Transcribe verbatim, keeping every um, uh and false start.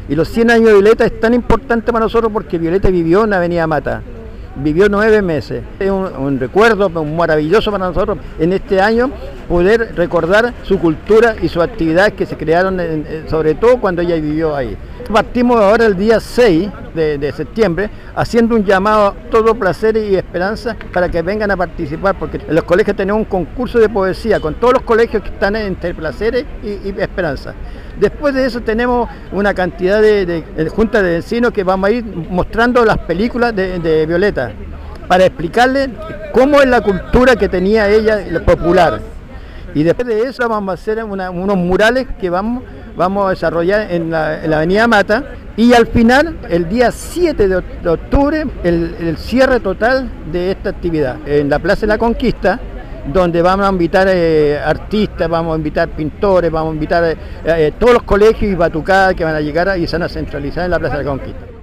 Y los cien años de Violeta es tan importante para nosotros porque Violeta vivió en la Avenida Mata, vivió nueve meses. Es un, un recuerdo maravilloso para nosotros en este año poder recordar su cultura y sus actividades que se crearon, en, sobre todo cuando ella vivió ahí. Partimos ahora el día seis de, de septiembre haciendo un llamado a todo placer y esperanza para que vengan a participar, porque en los colegios tenemos un concurso de poesía con todos los colegios que están entre placeres y, y esperanza. Después de eso tenemos una cantidad de, de, de juntas de vecinos que vamos a ir mostrando las películas de, de Violeta para explicarles cómo es la cultura que tenía ella popular. Y después de eso vamos a hacer una, unos murales que vamos, vamos a desarrollar en la, en la Avenida Mata, y al final, el día siete de octubre, el, el cierre total de esta actividad en la Plaza de la Conquista, donde vamos a invitar eh, artistas, vamos a invitar pintores, vamos a invitar eh, eh, todos los colegios y batucadas que van a llegar y se van a centralizar en la Plaza de la Conquista.